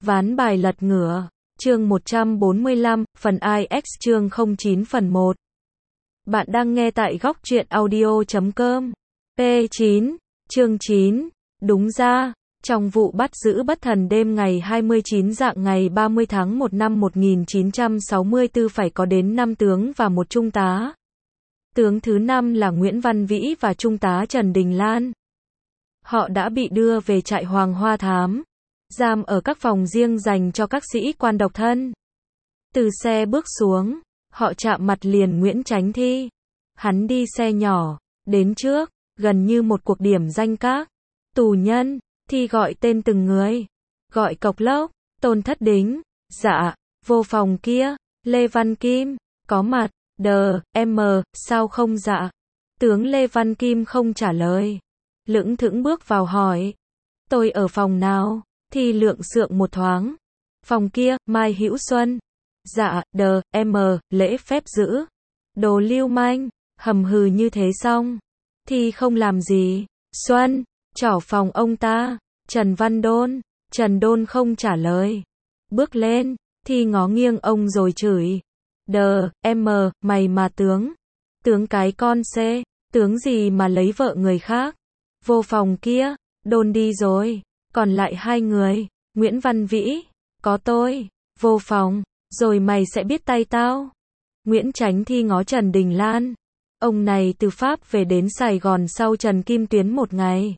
Ván bài lật ngửa, chương 145, phần IX chương 09 phần 1. Bạn đang nghe tại góc truyện audio.com. P9, chương 9. Đúng ra, trong vụ bắt giữ bất thần đêm ngày 29 rạng ngày 30 tháng 1 năm 1964 phải có đến 5 tướng và 1 trung tá. Tướng thứ 5 là Nguyễn Văn Vĩ và trung tá Trần Đình Lan. Họ đã bị đưa về trại Hoàng Hoa Thám, giam ở các phòng riêng dành cho các sĩ quan độc thân. Từ xe bước xuống, họ chạm mặt liền Nguyễn Chánh Thi. Hắn đi xe nhỏ, đến trước, gần như một cuộc điểm danh các tù nhân. Thi gọi tên từng người. Gọi Cộc Lốc, Tôn Thất Đính, dạ, vô phòng kia, Lê Văn Kim, có mặt, M, sao không dạ? Tướng Lê Văn Kim không trả lời. Lững thững bước vào hỏi. Tôi ở phòng nào? Thi lượng sượng một thoáng. Phòng kia, Mai Hữu Xuân. Dạ, M, lễ phép giữ. Đồ lưu manh, hầm hừ như thế xong. Thi không làm gì. Xuân, trỏ phòng ông ta. Trần Văn Đôn. Trần Đôn không trả lời. Bước lên, Thi ngó nghiêng ông rồi chửi. M, mày mà tướng. Tướng cái con C, tướng gì mà lấy vợ người khác. Vô phòng kia, Đôn đi rồi. Còn lại 2 người, Nguyễn Văn Vĩ, có tôi, vô phòng, rồi mày sẽ biết tay tao. Nguyễn Chánh Thi ngó Trần Đình Lan. Ông này từ Pháp về đến Sài Gòn sau Trần Kim Tuyến 1 ngày.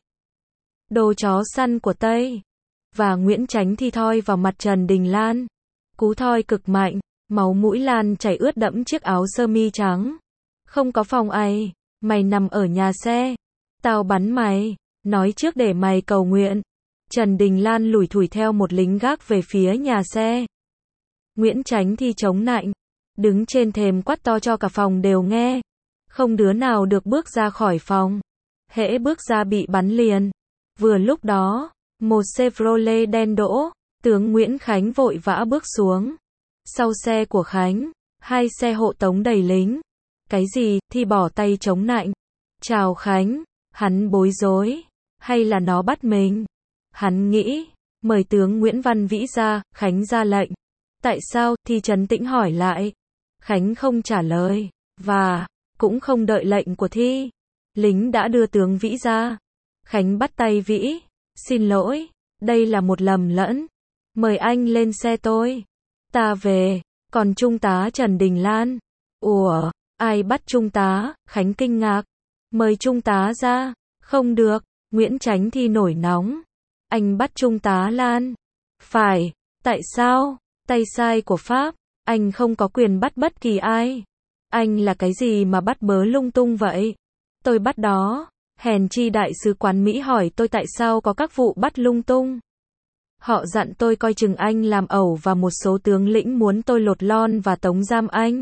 Đồ chó săn của Tây. Và Nguyễn Chánh Thi thoi vào mặt Trần Đình Lan. Cú thoi cực mạnh, máu mũi Lan chảy ướt đẫm chiếc áo sơ mi trắng. Không có phòng ai, mày nằm ở nhà xe. Tao bắn mày, nói trước để mày cầu nguyện. Trần Đình Lan lủi thủi theo một lính gác về phía nhà xe. Nguyễn Chánh Thi chống nạnh, đứng trên thềm quát to cho cả phòng đều nghe. Không đứa nào được bước ra khỏi phòng. Hễ bước ra bị bắn liền. Vừa lúc đó, một Chevrolet đen đỗ, tướng Nguyễn Khánh vội vã bước xuống. Sau xe của Khánh, 2 xe hộ tống đầy lính. Cái gì? Thi bỏ tay chống nạnh. Chào Khánh, hắn bối rối, hay là nó bắt mình? Hắn nghĩ, mời tướng Nguyễn Văn Vĩ ra, Khánh ra lệnh. Tại sao? Thi trấn tĩnh hỏi lại. Khánh không trả lời, và cũng không đợi lệnh của Thi. Lính đã đưa tướng Vĩ ra. Khánh bắt tay Vĩ. Xin lỗi, đây là một lầm lẫn. Mời anh lên xe tôi. Ta về. Còn trung tá Trần Đình Lan. Ủa, ai bắt trung tá? Khánh kinh ngạc. Mời trung tá ra. Không được. Nguyễn Chánh Thi nổi nóng. Anh bắt trung tá Lan. Phải. Tại sao? Tay sai của Pháp. Anh không có quyền bắt bất kỳ ai. Anh là cái gì mà bắt bớ lung tung vậy? Tôi bắt đó. Hèn chi đại sứ quán Mỹ hỏi tôi tại sao có các vụ bắt lung tung. Họ dặn tôi coi chừng anh làm ẩu và một số tướng lĩnh muốn tôi lột lon và tống giam anh.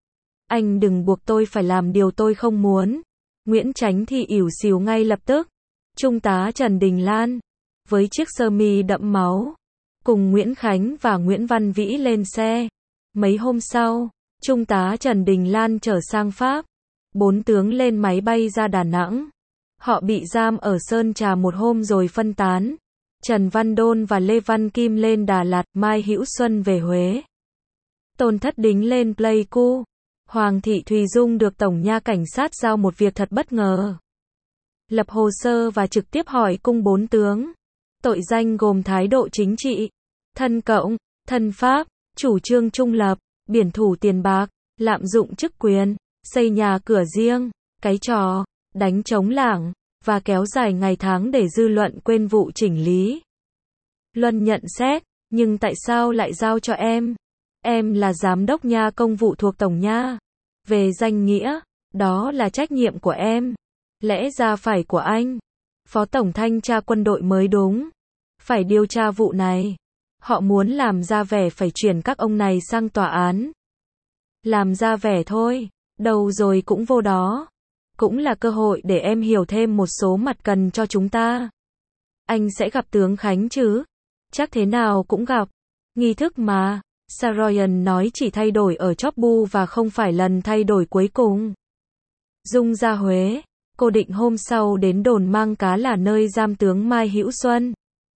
Anh đừng buộc tôi phải làm điều tôi không muốn. Nguyễn Chánh Thi ỉu xìu ngay lập tức. Trung tá Trần Đình Lan, với chiếc sơ mi đẫm máu, cùng Nguyễn Khánh và Nguyễn Văn Vĩ lên xe. Mấy hôm sau, trung tá Trần Đình Lan trở sang Pháp. 4 tướng lên máy bay ra Đà Nẵng. Họ bị giam ở Sơn Trà một hôm rồi phân tán. Trần Văn Đôn và Lê Văn Kim lên Đà Lạt, Mai Hữu Xuân về Huế. Tôn Thất Đính lên Pleiku. Hoàng Thị Thùy Dung được Tổng nha Cảnh sát giao một việc thật bất ngờ. Lập hồ sơ và trực tiếp hỏi cung 4 tướng. Tội danh gồm thái độ chính trị, thân cộng, thân Pháp, chủ trương trung lập, biển thủ tiền bạc, lạm dụng chức quyền, xây nhà cửa riêng, cái trò, đánh trống lảng, và kéo dài ngày tháng để dư luận quên vụ chỉnh lý. Luân nhận xét, nhưng tại sao lại giao cho em? Em là giám đốc nha công vụ thuộc Tổng nha. Về danh nghĩa, đó là trách nhiệm của em. Lẽ ra phải của anh. Phó Tổng thanh tra quân đội mới đúng. Phải điều tra vụ này. Họ muốn làm ra vẻ phải chuyển các ông này sang tòa án. Làm ra vẻ thôi, đâu rồi cũng vô đó. Cũng là cơ hội để em hiểu thêm một số mặt cần cho chúng ta. Anh sẽ gặp tướng Khánh chứ? Chắc thế nào cũng gặp. Nghi thức mà. Saroyan nói chỉ thay đổi ở chóp bu và không phải lần thay đổi cuối cùng. Dung ra Huế. Cô định hôm sau đến đồn Mang Cá là nơi giam tướng Mai Hữu Xuân.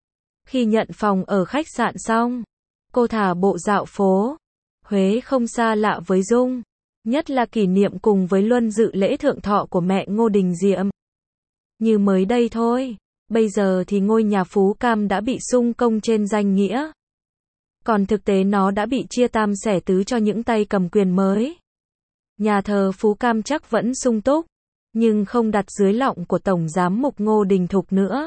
Khi nhận phòng ở khách sạn xong, cô thả bộ dạo phố. Huế không xa lạ với Dung, nhất là kỷ niệm cùng với Luân dự lễ thượng thọ của mẹ Ngô Đình Diệm. Như mới đây thôi, bây giờ thì ngôi nhà Phú Cam đã bị xung công trên danh nghĩa. Còn thực tế nó đã bị chia tam xẻ tứ cho những tay cầm quyền mới. Nhà thờ Phú Cam chắc vẫn sung túc, nhưng không đặt dưới lọng của Tổng Giám mục Ngô Đình Thục nữa.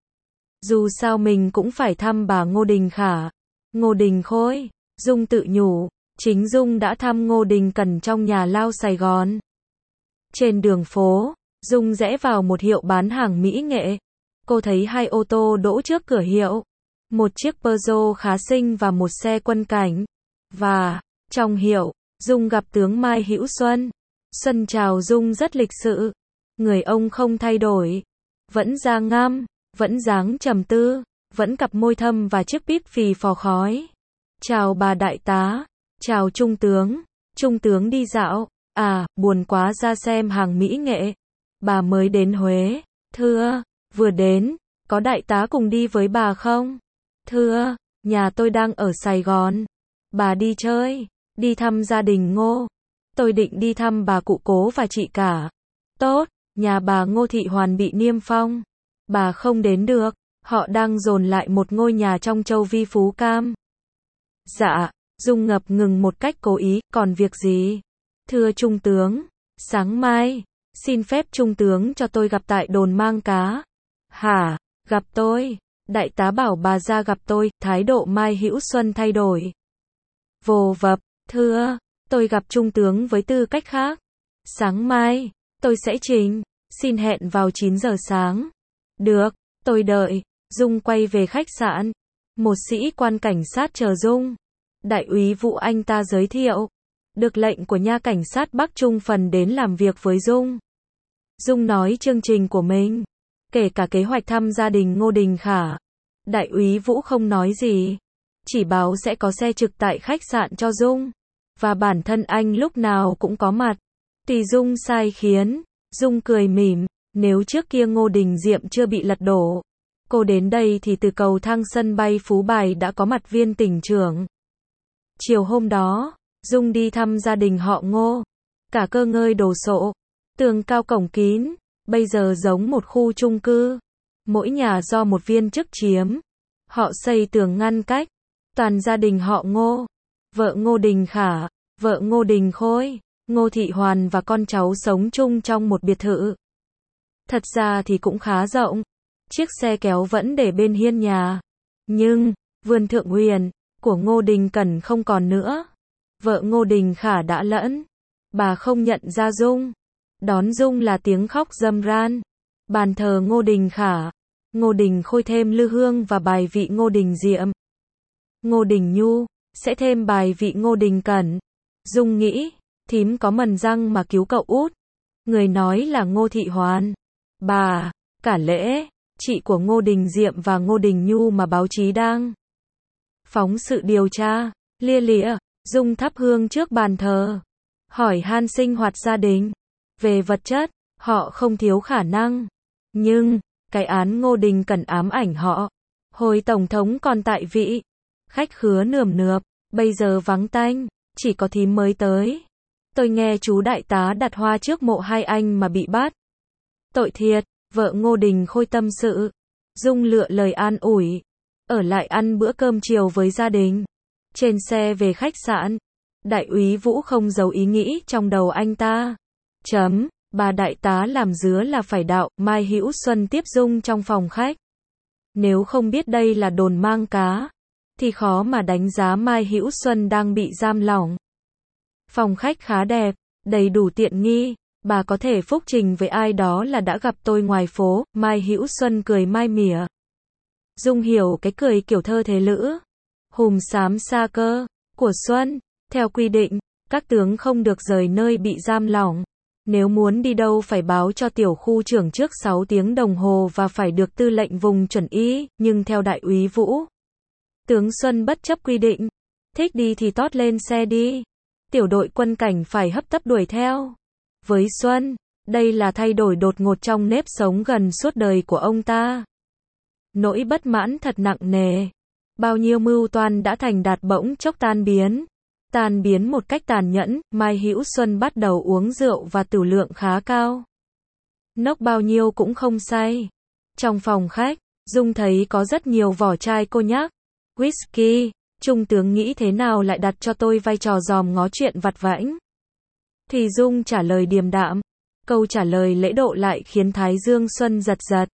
Dù sao mình cũng phải thăm bà Ngô Đình Khả, Ngô Đình Khôi. Dung tự nhủ, chính Dung đã thăm Ngô Đình Cẩn trong nhà lao Sài Gòn. Trên đường phố, Dung rẽ vào một hiệu bán hàng mỹ nghệ. Cô thấy 2 ô tô đỗ trước cửa hiệu. Một chiếc Peugeot khá xinh và một xe quân cảnh. Và, trong hiệu, Dung gặp tướng Mai Hữu Xuân. Xuân chào Dung rất lịch sự. Người ông không thay đổi. Vẫn da ngăm, vẫn dáng trầm tư, vẫn cặp môi thâm và chiếc bíp phì phò khói. Chào bà đại tá. Chào Trung tướng đi dạo. À, buồn quá ra xem hàng mỹ nghệ. Bà mới đến Huế. Thưa, vừa đến, có đại tá cùng đi với bà không? Thưa, nhà tôi đang ở Sài Gòn. Bà đi chơi, đi thăm gia đình Ngô. Tôi định đi thăm bà cụ cố và chị cả. Tốt, nhà bà Ngô Thị Hoàn bị niêm phong. Bà không đến được, họ đang dồn lại một ngôi nhà trong châu Vi Phú Cam. Dạ, Dung ngập ngừng một cách cố ý, còn việc gì? Thưa Trung tướng, sáng mai, xin phép Trung tướng cho tôi gặp tại đồn mang cá. Hả, gặp tôi? Đại tá bảo bà ra gặp tôi, thái độ Mai Hữu Xuân thay đổi. Vồ vập, thưa, tôi gặp Trung tướng với tư cách khác. Sáng mai, tôi sẽ trình, xin hẹn vào 9 giờ sáng. Được, tôi đợi. Dung quay về khách sạn. Một sĩ quan cảnh sát chờ Dung. Đại úy Vũ anh ta giới thiệu. Được lệnh của nha cảnh sát Bắc Trung Phần đến làm việc với Dung. Dung nói chương trình của mình, kể cả kế hoạch thăm gia đình Ngô Đình Khả. Đại úy Vũ không nói gì, chỉ báo sẽ có xe trực tại khách sạn cho Dung, và bản thân anh lúc nào cũng có mặt. Tùy Dung sai khiến, Dung cười mỉm, nếu trước kia Ngô Đình Diệm chưa bị lật đổ, cô đến đây thì từ cầu thang sân bay Phú Bài đã có mặt viên tỉnh trưởng. Chiều hôm đó, Dung đi thăm gia đình họ Ngô. Cả cơ ngơi đồ sộ, tường cao cổng kín, bây giờ giống một khu chung cư. Mỗi nhà do một viên chức chiếm. Họ xây tường ngăn cách. Toàn gia đình họ Ngô. Vợ Ngô Đình Khả, vợ Ngô Đình Khôi, Ngô Thị Hoàn và con cháu sống chung trong một biệt thự. Thật ra thì cũng khá rộng. Chiếc xe kéo vẫn để bên hiên nhà. Nhưng, vườn Thượng Huyền của Ngô Đình Cẩn không còn nữa. Vợ Ngô Đình Khả đã lẫn. Bà không nhận ra Dung. Đón Dung là tiếng khóc râm ran. Bàn thờ Ngô Đình Khả. Ngô Đình Khôi thêm lư hương và bài vị Ngô Đình Diệm. Ngô Đình Nhu sẽ thêm bài vị Ngô Đình Cẩn. Dung nghĩ, thím có mần răng mà cứu cậu út. Người nói là Ngô Thị Hoàn. Bà, cả lễ, chị của Ngô Đình Diệm và Ngô Đình Nhu mà báo chí đang phóng sự điều tra. Lia lịa, Dung thắp hương trước bàn thờ. Hỏi han sinh hoạt gia đình. Về vật chất, họ không thiếu khả năng. Nhưng, cái án Ngô Đình Cẩn ám ảnh họ. Hồi Tổng thống còn tại vị. Khách khứa nườm nượp, bây giờ vắng tanh, chỉ có thím mới tới. Tôi nghe chú đại tá đặt hoa trước mộ hai anh mà bị bắt. Tội thiệt, vợ Ngô Đình Khôi tâm sự. Dung lựa lời an ủi. Ở lại ăn bữa cơm chiều với gia đình. Trên xe về khách sạn, đại úy Vũ không giấu ý nghĩ trong đầu anh ta. Bà đại tá làm dứa là phải đạo. Mai Hữu Xuân tiếp Dung trong phòng khách. Nếu không biết đây là đồn mang cá, thì khó mà đánh giá Mai Hữu Xuân đang bị giam lỏng. Phòng khách khá đẹp, đầy đủ tiện nghi. Bà có thể phúc trình với ai đó là đã gặp tôi ngoài phố. Mai Hữu Xuân cười mai mỉa. Dung hiểu cái cười kiểu thơ thế lữ. Hùm xám xa cơ của Xuân. Theo quy định, các tướng không được rời nơi bị giam lỏng. Nếu muốn đi đâu phải báo cho tiểu khu trưởng trước 6 tiếng đồng hồ và phải được tư lệnh vùng chuẩn ý, nhưng theo đại úy Vũ, tướng Xuân bất chấp quy định. Thích đi thì tót lên xe đi. Tiểu đội quân cảnh phải hấp tấp đuổi theo. Với Xuân, đây là thay đổi đột ngột trong nếp sống gần suốt đời của ông ta. Nỗi bất mãn thật nặng nề. Bao nhiêu mưu toan đã thành đạt bỗng chốc tan biến. Tan biến một cách tàn nhẫn, Mai Hữu Xuân bắt đầu uống rượu và tửu lượng khá cao. Nốc bao nhiêu cũng không say. Trong phòng khách, Dung thấy có rất nhiều vỏ chai cognac, whisky. Trung tướng nghĩ thế nào lại đặt cho tôi vai trò dòm ngó chuyện vặt vãnh? Thì Dung trả lời điềm đạm. Câu trả lời lễ độ lại khiến Thái Dương Xuân giật giật.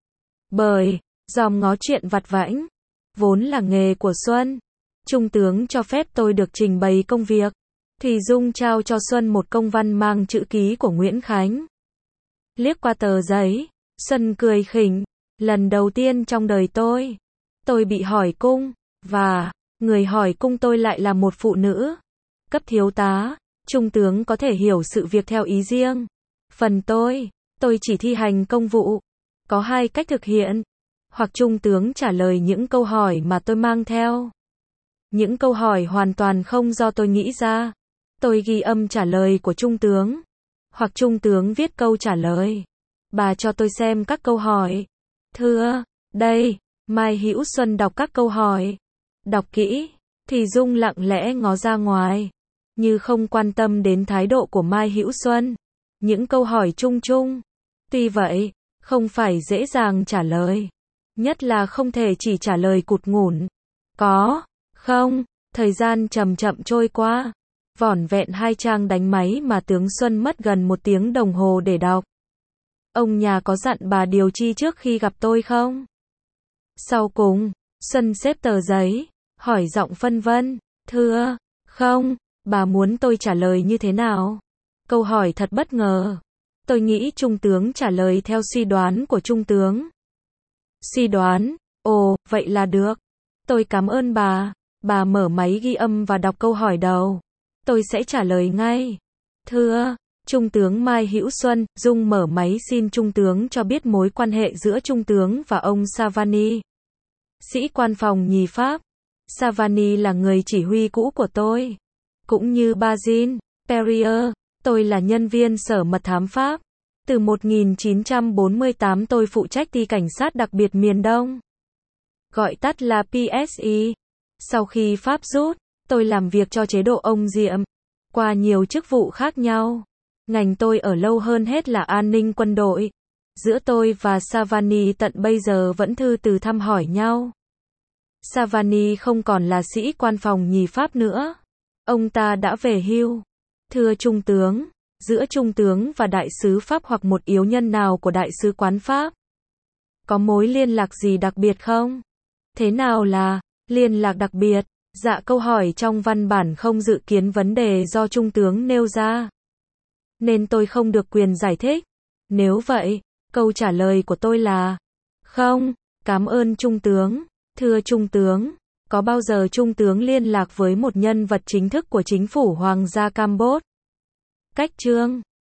Bởi, dòm ngó chuyện vặt vãnh, vốn là nghề của Xuân. Trung tướng cho phép tôi được trình bày công việc. Thì Dung trao cho Xuân một công văn mang chữ ký của Nguyễn Khánh. Liếc qua tờ giấy, Xuân cười khỉnh. Lần đầu tiên trong đời tôi bị hỏi cung, và người hỏi cung tôi lại là một phụ nữ. Cấp thiếu tá, trung tướng có thể hiểu sự việc theo ý riêng. Phần tôi chỉ thi hành công vụ. Có hai cách thực hiện. Hoặc trung tướng trả lời những câu hỏi mà tôi mang theo. Những câu hỏi hoàn toàn không do tôi nghĩ ra. Tôi ghi âm trả lời của trung tướng. Hoặc trung tướng viết câu trả lời. Bà cho tôi xem các câu hỏi. Thưa, đây, Mai Hữu Xuân đọc các câu hỏi. Đọc kỹ, thì Dung lặng lẽ ngó ra ngoài, như không quan tâm đến thái độ của Mai Hữu Xuân. Những câu hỏi chung chung. Tuy vậy, không phải dễ dàng trả lời. Nhất là không thể chỉ trả lời cụt ngủn. Có, không, thời gian chậm chậm trôi qua. Vỏn vẹn 2 trang đánh máy mà tướng Xuân mất gần 1 tiếng đồng hồ để đọc. Ông nhà có dặn bà điều chi trước khi gặp tôi không? Sau cùng, Xuân xếp tờ giấy, hỏi giọng phân vân. Thưa, không, bà muốn tôi trả lời như thế nào? Câu hỏi thật bất ngờ. Tôi nghĩ trung tướng trả lời theo suy đoán của trung tướng. Suy đoán? Ồ, vậy là được. Tôi cảm ơn bà. Bà mở máy ghi âm và đọc câu hỏi đầu. Tôi sẽ trả lời ngay. Thưa, Trung tướng Mai Hữu Xuân, Dung mở máy xin Trung tướng cho biết mối quan hệ giữa Trung tướng và ông Savani. Sĩ quan phòng nhì Pháp. Savani là người chỉ huy cũ của tôi. Cũng như Bazin, Perrier, tôi là nhân viên sở mật thám Pháp. Từ 1948 tôi phụ trách ty cảnh sát đặc biệt miền Đông. Gọi tắt là PSI. Sau khi Pháp rút, tôi làm việc cho chế độ ông Diệm. Qua nhiều chức vụ khác nhau. Ngành tôi ở lâu hơn hết là an ninh quân đội. Giữa tôi và Savani tận bây giờ vẫn thư từ thăm hỏi nhau. Savani không còn là sĩ quan phòng nhì Pháp nữa. Ông ta đã về hưu. Thưa Trung tướng, giữa Trung tướng và đại sứ Pháp hoặc một yếu nhân nào của đại sứ quán Pháp, có mối liên lạc gì đặc biệt không? Thế nào là liên lạc đặc biệt? Dạ, câu hỏi trong văn bản không dự kiến vấn đề do Trung tướng nêu ra, nên tôi không được quyền giải thích. Nếu vậy, câu trả lời của tôi là không. Cảm ơn Trung tướng. Thưa Trung tướng, có bao giờ Trung tướng liên lạc với một nhân vật chính thức của chính phủ Hoàng gia Campuchia? Cách chương